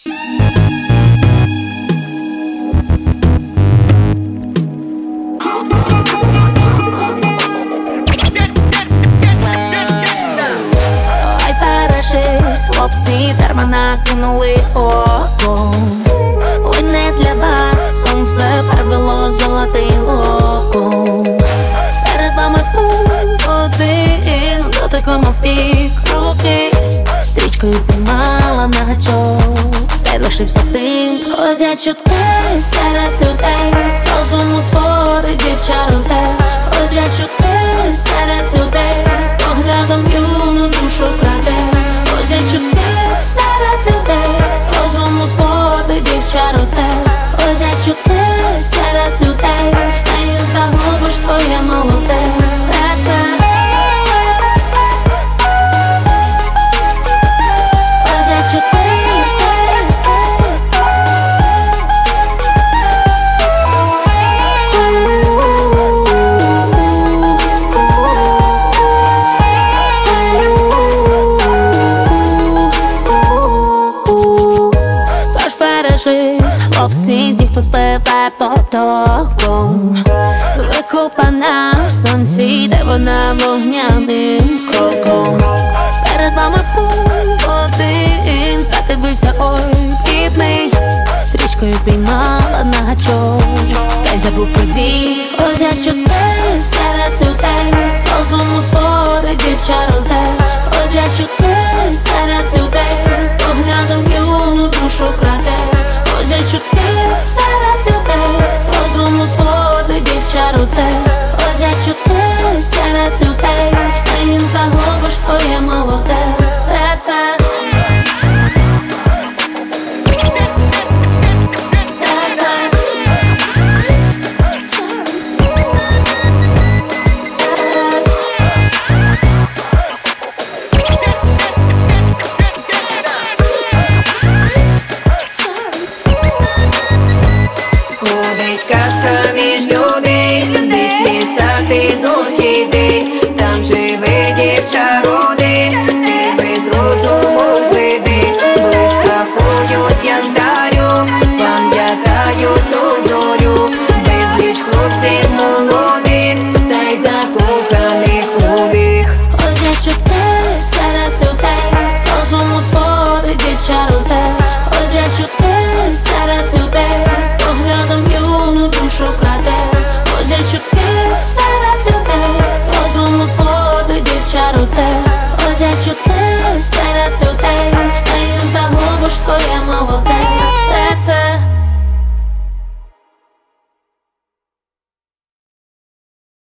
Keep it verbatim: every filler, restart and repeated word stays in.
Хлопці дарма накинули оком. Ой, не для вас сонце перевело золотий локом. Перед вами був один, дотиком опік руки, стрічкою піймала на гачок, та й лишився тим. Ходять чутки серед людей, з розуму зводить дівча рутей. Ходять чутки серед людей, поглядом юну душу краде. Ходять чутки серед людей, з розуму зводить дівча рутей. Ходять чутки серед людей, з нею загубиш своє молоде серце. Ходять чутки. Хлопці з них поспливе потоком, викопана в сонці, де вона вогняним кроком. Перед вами був один, задивився, ой, бідний, стрічкою піймала на гачок, та й забув про дій. Ходять чутки серед